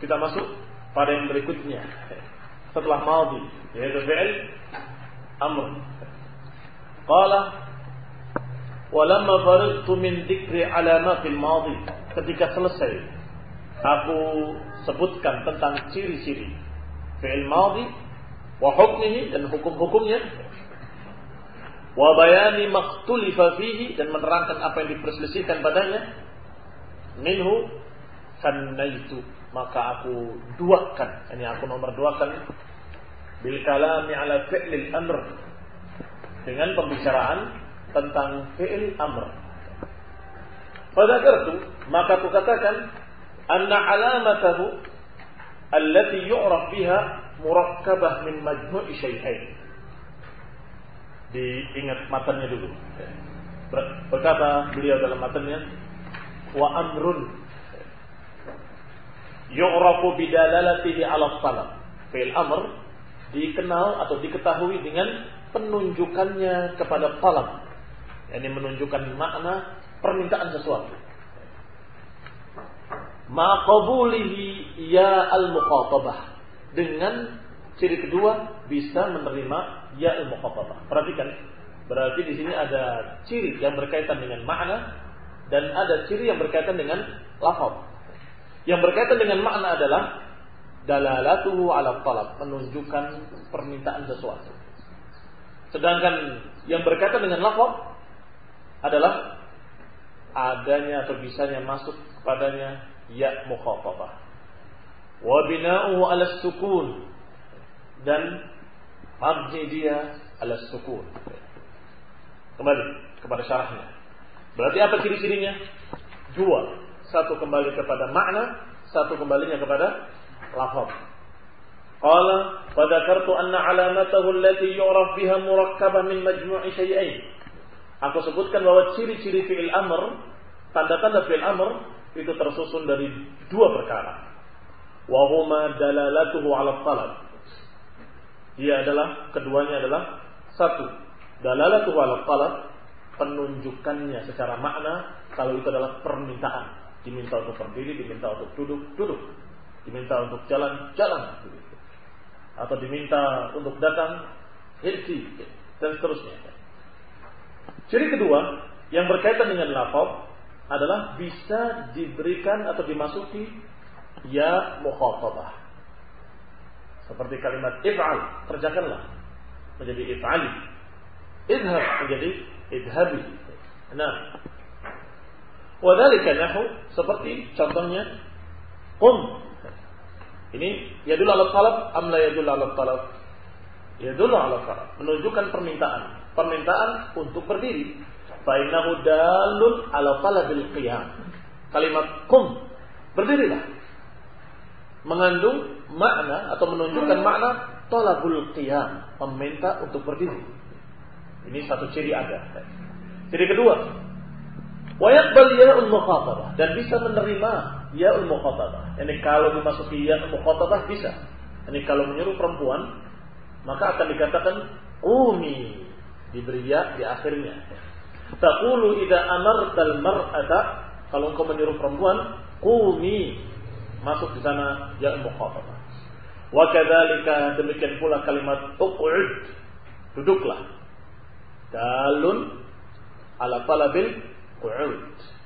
Kita masuk pada yang berikutnya setelah madhi, yaitu fi'il amr. Qala walamma faridtu min dzikri alamatil madhi, ketika selesai aku sebutkan tentang ciri-ciri fi'il madhi wa hukmihi, dan hukum-hukumnya, wa bayani makhtulifa fihi, dan menerangkan apa yang diperselisihkan padanya, minhu fannaitu, maka aku duakan, ini aku nomor duakan, bil kalami ala fi'lil amr, dengan pembicaraan tentang fi'il amr. Fadzakartu, maka aku katakan, anna alamatahu allati yu'raf biha murakkabah min majmu'i syai'ain. Diingat matanya dulu. Berkata beliau dalam matanya, wa amrun yu'rafu bidalalatihi 'ala talab. Fi'il amr dikenal atau diketahui dengan penunjukannya kepada talab, yakni menunjukkan makna permintaan sesuatu. Ma qabulihi ya al-muqatabah, dengan ciri kedua bisa menerima ya al-muqatabah. Perhatikan, berarti di sini ada ciri yang berkaitan dengan makna dan ada ciri yang berkaitan dengan lafaz. Yang berkaitan dengan makna adalah dalalatuhu 'ala talab, menunjukkan permintaan sesuatu. Sedangkan yang berkaitan dengan lafaz adalah adanya atau bisanya masuk padanya ya mukhatabah. Wa bina'uhu 'ala sukun, dan mabni dia 'ala sukun. Kembali kepada syarahnya. Berarti apa ciri-cirinya? Dua. Satu kembali kepada makna, satu kembalinya kepada lafaz. Qala fa dzakartu anna 'alamatahu allati yu'raf biha murakkabah min majmu'i syai'ain. Aku sebutkan bahwa ciri-ciri fi'il amr, tanda-tanda fi'il amr itu tersusun dari dua perkara. Wa huma dalalatuhu 'ala talab. Dia adalah, keduanya adalah, satu, dalalatuhu 'ala talab, penunjukannya secara makna kalau itu adalah permintaan. Diminta untuk berdiri, diminta untuk duduk, diminta untuk jalan, atau diminta untuk datang, hirsi, dan seterusnya. Ciri kedua yang berkaitan dengan lafaz adalah bisa diberikan atau dimasuki ya mukhatabah. Seperti kalimat if'al, kerjakanlah, menjadi if'ali. Idhab menjadi idhabi. Nah, wadhalika nahu, seperti contohnya qum. Ini yadul ala talab am la yadul ala talab? Yadul ala talab, menunjukkan permintaan untuk berdiri. Fa innahu dalun ala talabil qiyam. Kalimat qum, berdirilah, mengandung makna atau menunjukkan makna talabul qiyam, meminta untuk berdiri. Ini satu ciri ada. Ciri kedua, wa yaqbal ya'ul mukhatabah, dan bisa menerima ya'ul mukhatabah. Ini kalau dimasuki ya'ul mukhatabah bisa. Ini kalau menyuruh perempuan, maka akan dikatakan qumi, diberi ya di akhirnya. Taqulu idza amartal mar'ata, kalau engkau menyuruh perempuan, qumi, masuk di sana ya'ul mukhatabah. Wa kadzalika, demikian pula kalimat uq'ud, duduklah. Dalun ala talabil qu'ud,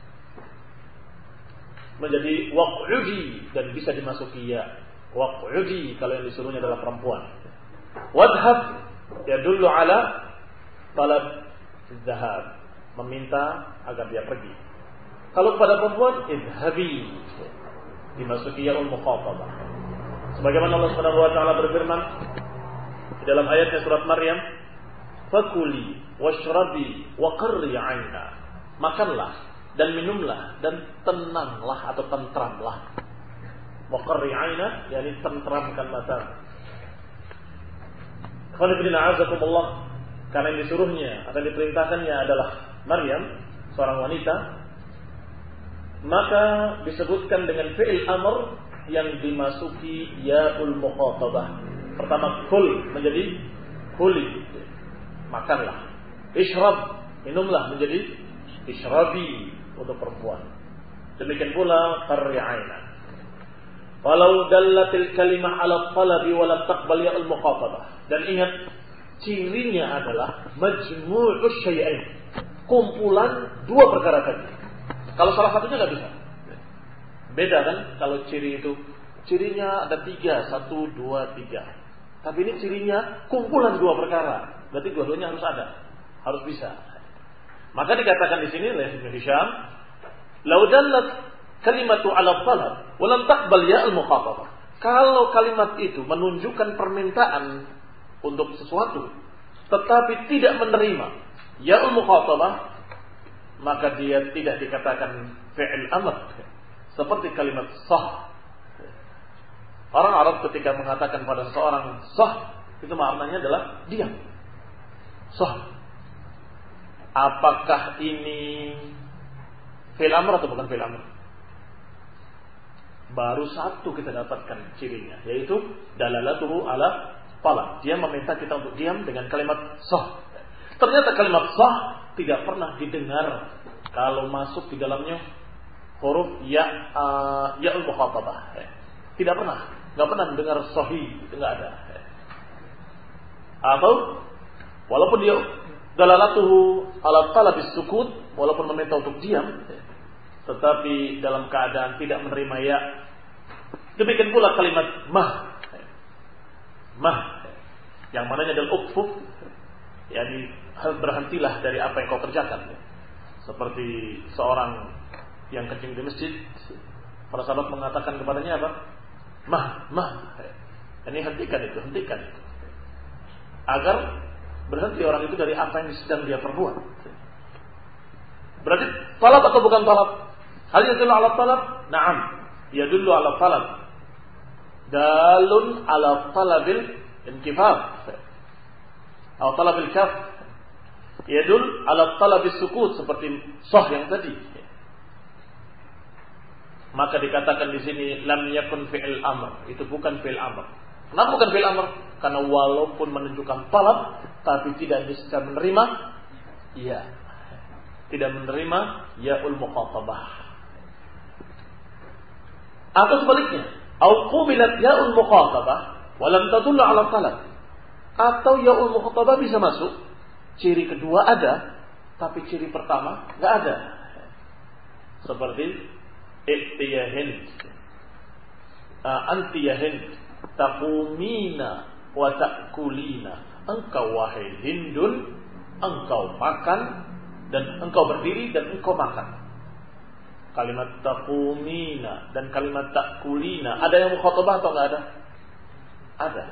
menjadi waq'udi, dan bisa dimasuki ya waq'udi kalau yang disuruhnya adalah perempuan. Wadhab yadullu ala talab zahab, meminta agar dia pergi. Kalau kepada perempuan, idhabi, dimasuki ya'ul mukhatabah. Sebagaimana Allah Subhanahu wa taala berfirman di dalam ayatnya surat Maryam, fakuli washrabi wa qarri 'aina, makanlah dan minumlah dan tenanglah atau tentramlah. Wa qarri 'aina, yakni tentramkan mata. Qanifidina azakumullah, karena yang disuruhnya atau diperintahkannya adalah Maryam, seorang wanita, maka disebutkan dengan fi'il amr yang dimasuki ya'ul mukhatabah. Pertama kul menjadi kuli, makanlah. Ishrab, minumlah, menjadi ishrabi untuk perempuan. Demikian pula qarri 'aina. Walau dallatil kalimah 'ala talabi wa lam taqbal ya'ul muqatabah. Dan ingat, cirinya adalah majmu'us syai'ain. Kumpulan dua perkara tadi. Kalau salah satunya enggak bisa. Beda kan kalau ciri itu. Cirinya ada 3, 1, 2, 3. Tapi ini cirinya kumpulan dua perkara. Berarti dua-duanya harus ada. Harus bisa. Maka dikatakan di sini oleh Ibnu Hisham, "Lau dallat kalimatu 'ala talab wa lam taqbal ya'al muqatabah." Kalau kalimat itu menunjukkan permintaan untuk sesuatu tetapi tidak menerima ya'ul muqatabah, maka dia tidak dikatakan fi'il amr. Seperti kalimat sah. Orang Arab ketika mengatakan pada seorang sah, itu maknanya adalah diam. Sah. Apakah ini fi'il amr atau bukan fi'il amr? Baru satu kita dapatkan cirinya, yaitu dalalatuhu ala talab. Dia meminta kita untuk diam dengan kalimat sah. Ternyata kalimat sah tidak pernah didengar kalau masuk di dalamnya huruf ya'ul mukhatabah. Tidak pernah, enggak pernah mendengar sahih, itu enggak ada. Atau walaupun dia dalalatuhu ala talab bis-sukut, walaupun meminta untuk diam, tetapi dalam keadaan tidak menerima ya. Demikian pula kalimat mah. Mah yang mananya adalah ukfuf, yakni berhentilah dari apa yang kau kerjakan. Seperti seorang yang kencing di masjid, para sahabat mengatakan kepadanya apa? Mah. Ini hentikan itu. Agar berhenti orang itu dari apa yang sedang dia perbuat. Berarti talab atau bukan talab? Hal yadullu ala talab? Na'am, yadullu ala talab. Dalun ala talabil inkifaf atau talabil kaf. Yadul ala talabil sukut, seperti sah yang tadi. Maka dikatakan di sini lam yakun fi'il amr, itu bukan fi'il amr. Kenapa bukan fi'il amr? Karena walaupun menunjukkan talab tapi tidak bisa menerima ya. Tidak menerima ya'ul muqatabah. Atau sebaliknya, au qubilat ya'ul muqatabah wa lam tadullu 'ala talab. Atau ya'ul muqatabah bisa masuk, ciri kedua ada, tapi ciri pertama enggak ada. Seperti ya Hind, anti ya Hind, taqumina wa ta'kulina. Engkau wahai Hindun, engkau makan dan engkau berdiri dan engkau makan. Kalimat taqumina dan kalimat ta'kulina, ada yang mukhatabah atau enggak ada? Ada.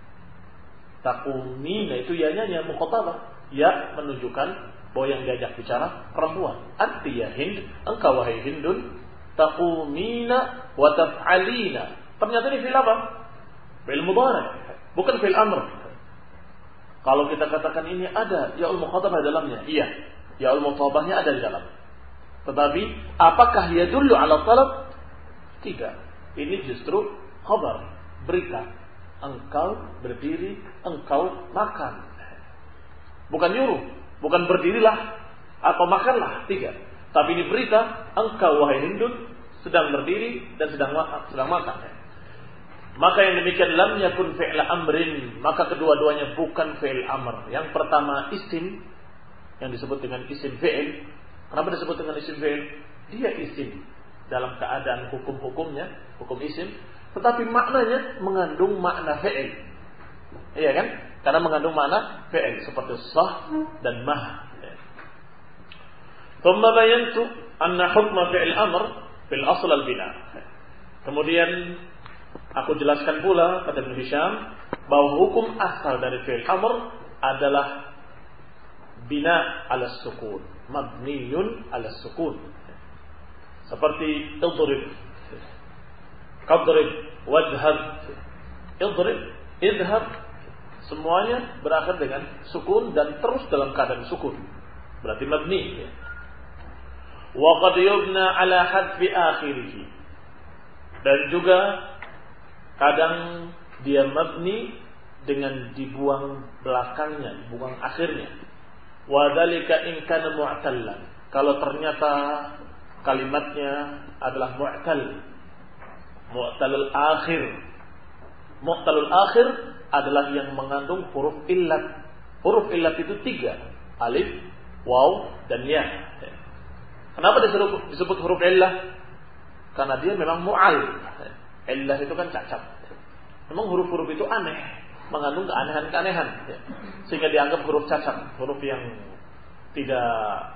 Taqumina itu ya-nya yang mukhatabah. Ya menunjukkan bahwa yang diajak bicara perempuan. Anti ya Hind, engkau wahai Hindun, taqumina wa taf'alina. Ternyata ini fi'il apa? Fi'il mudhari', bukan fi'il amr. Kalau kita katakan ini ada ya'ul mukhatabah dalamnya, iya, ya'ul mukhatabahnya ada di dalam. Tetapi apakah yadullu 'ala talab? Tidak. Ini justru khabar, berita. Engkau berdiri, engkau makan. Bukan nyuruh, bukan berdirilah atau makanlah, tidak. Tapi ini berita, engkau wahai Hindun sedang berdiri dan sedang makan. Maka yang demikian lam yakun fi'la amrin, maka kedua-duanya bukan fi'il amr. Yang pertama isim yang disebut dengan isim fi'il. Kenapa disebut dengan isim fi'il? Dia isim dalam keadaan hukum-hukumnya, hukum isim, tetapi maknanya mengandung makna fi'il. Iya kan? Karena mengandung makna fi'il seperti sah dan mah. Thumma bayantu anna hukma fi'il amr fil asl al-bina. Kemudian aku jelaskan pula kata Ibnu Hisham bahwa hukum asal dari fi'il amr adalah bina ala sukun, mabniyun ala sukun. Seperti idrib, qadrib, wajhab, idrib, idhab, semuanya berakhir dengan sukun dan terus dalam keadaan sukun. Berarti mabni. Wa qad yubna ala hadfi akhirih. Dan juga kadang dia mabni dengan dibuang belakangnya, dibuang akhirnya. Wa dzalika in kana mu'tallan. Kalau ternyata kalimatnya adalah mu'tal. mu'talul akhir. Mu'talul akhir adalah yang mengandung huruf illat. Huruf illat itu 3, alif, waw, dan ya. Kenapa disebut huruf illah? Karena dia memang mu'al. Illah itu kan cacat. Memang huruf-huruf itu aneh, mengandung keanehan-keanehan, sehingga dianggap huruf cacat, huruf yang tidak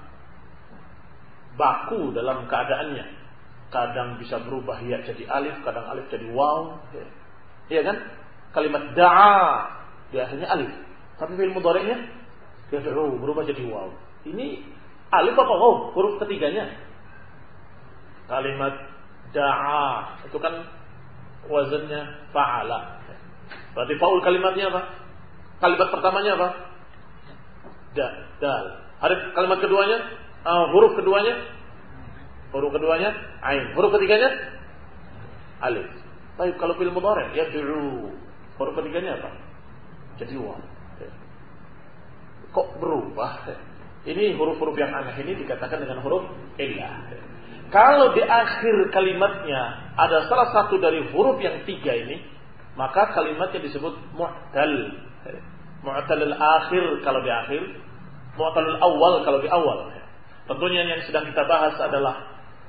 baku dalam keadaannya. Kadang bisa berubah ya jadi alif, kadang alif jadi waw. Iya kan? Kalimat da'a di akhirnya alif, tapi fi'il mudhari'nya yad'u berubah jadi waw. Ini alif apa waw? Huruf ketiganya. Kalimat da'a itu kan wazannya fa'ala. Berarti faul kalimatnya apa? Kalimat pertamanya apa? Dal. Kalimat keduanya, huruf keduanya ain. Huruf ketiganya alif. Tapi kalau fi'il mudhari' yad'u, huruf ketiganya apa? Jadi waw. Kok berubah? Ini huruf-huruf yang aneh ini dikatakan dengan huruf illah. Kalau di akhir kalimatnya ada salah satu dari huruf yang 3 ini, maka kalimatnya disebut mu'tal. Mu'talul akhir kalau di akhir, mu'talul awal kalau di awal. Tentunya yang sedang kita bahas adalah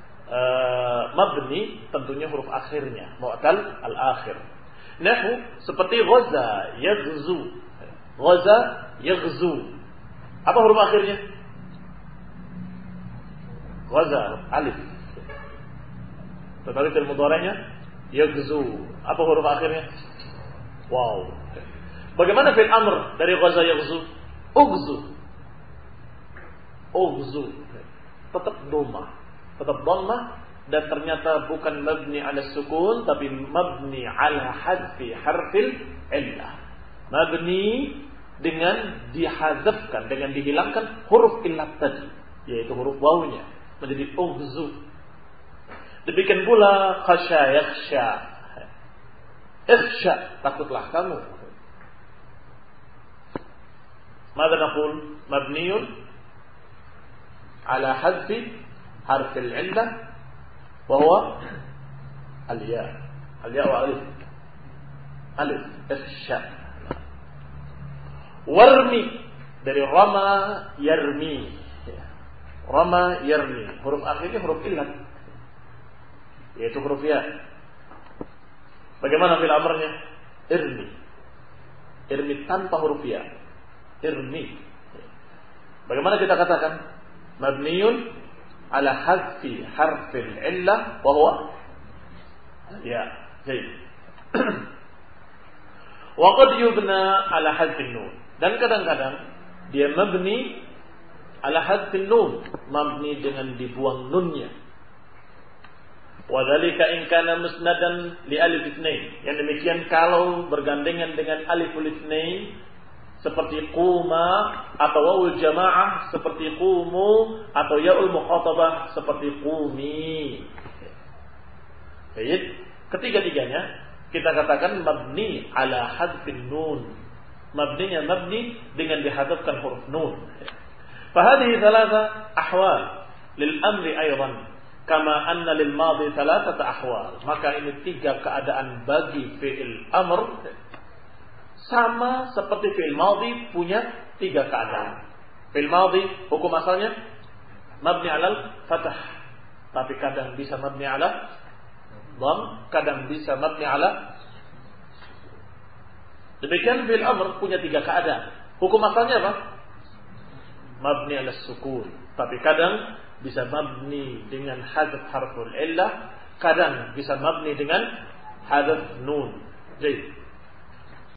mabni, tentunya huruf akhirnya, mu'tal al-akhir. Nahu seperti ghaza, yaghzu. Ghaza, yaghzu. Apa huruf akhirnya? Ghaza, alif. Tetapi fi'il mudhari'nya yaghzu. Apa huruf akhirnya? Wow. Bagaimana fi'il amr dari ghaza yaghzu? Ughzu. Ughzu. Tetap dhamma dan ternyata bukan mabni ala sukun tapi mabni ala hadfi harfil illah. Mabni dengan dihadzafkan, dengan dihilangkan huruf illat tadi, yaitu huruf wawunya menjadi ughzu. Demikian pula khasya yakhsha. Ikhsha, takutlah kamu. Mada naqul? Mabniyun ala hadfi harfil illah wa huwa al-ya. Al-ya wa alif. Alif, ikhsha. Warmi dari rama yarmi. Rama yarmi. Huruf akhirnya huruf illat, yaitu huruf ya. Bagaimana fil amrnya? Irmi. Irmi tanpa huruf ya. Irmi. Bagaimana kita katakan? Mabniyun ala hadfi harfil illah wa huwa ya. Baik. Wa qad yubna ala hadfin nun. Dan kadang-kadang dia mabni ala hadfin nun, mabni dengan dibuang nunnya. Wa dzalika in kana musnadan li alif itsnain. Yang demikian kalau bergandengan dengan aliful itsnain seperti quma atau wawul jamaah seperti qumu atau yaul mukhatabah seperti qumi. Baik, ketiga-tiganya kita katakan mabni ala hadfin nun. Mabninya mabni dengan dihadzafkan huruf nun. Fahadhihi thalatha ahwal lil amri aidan kama anna lil madhi thalathata ahwal. Maka ini 3 keadaan bagi fi'il amr, sama seperti fi'il madhi punya 3 keadaan. Fi'il madhi hukum asalnya mabni alal fathah, tapi kadang bisa mabni ala dham, kadang bisa mabni ala. Demikian fi'il amr punya 3 keadaan. Hukum asalnya apa? Mabni ala sukun, tapi kadang bisa mabni dengan hadzf harful illah, kadang bisa mabni dengan hadzf nun. Jadi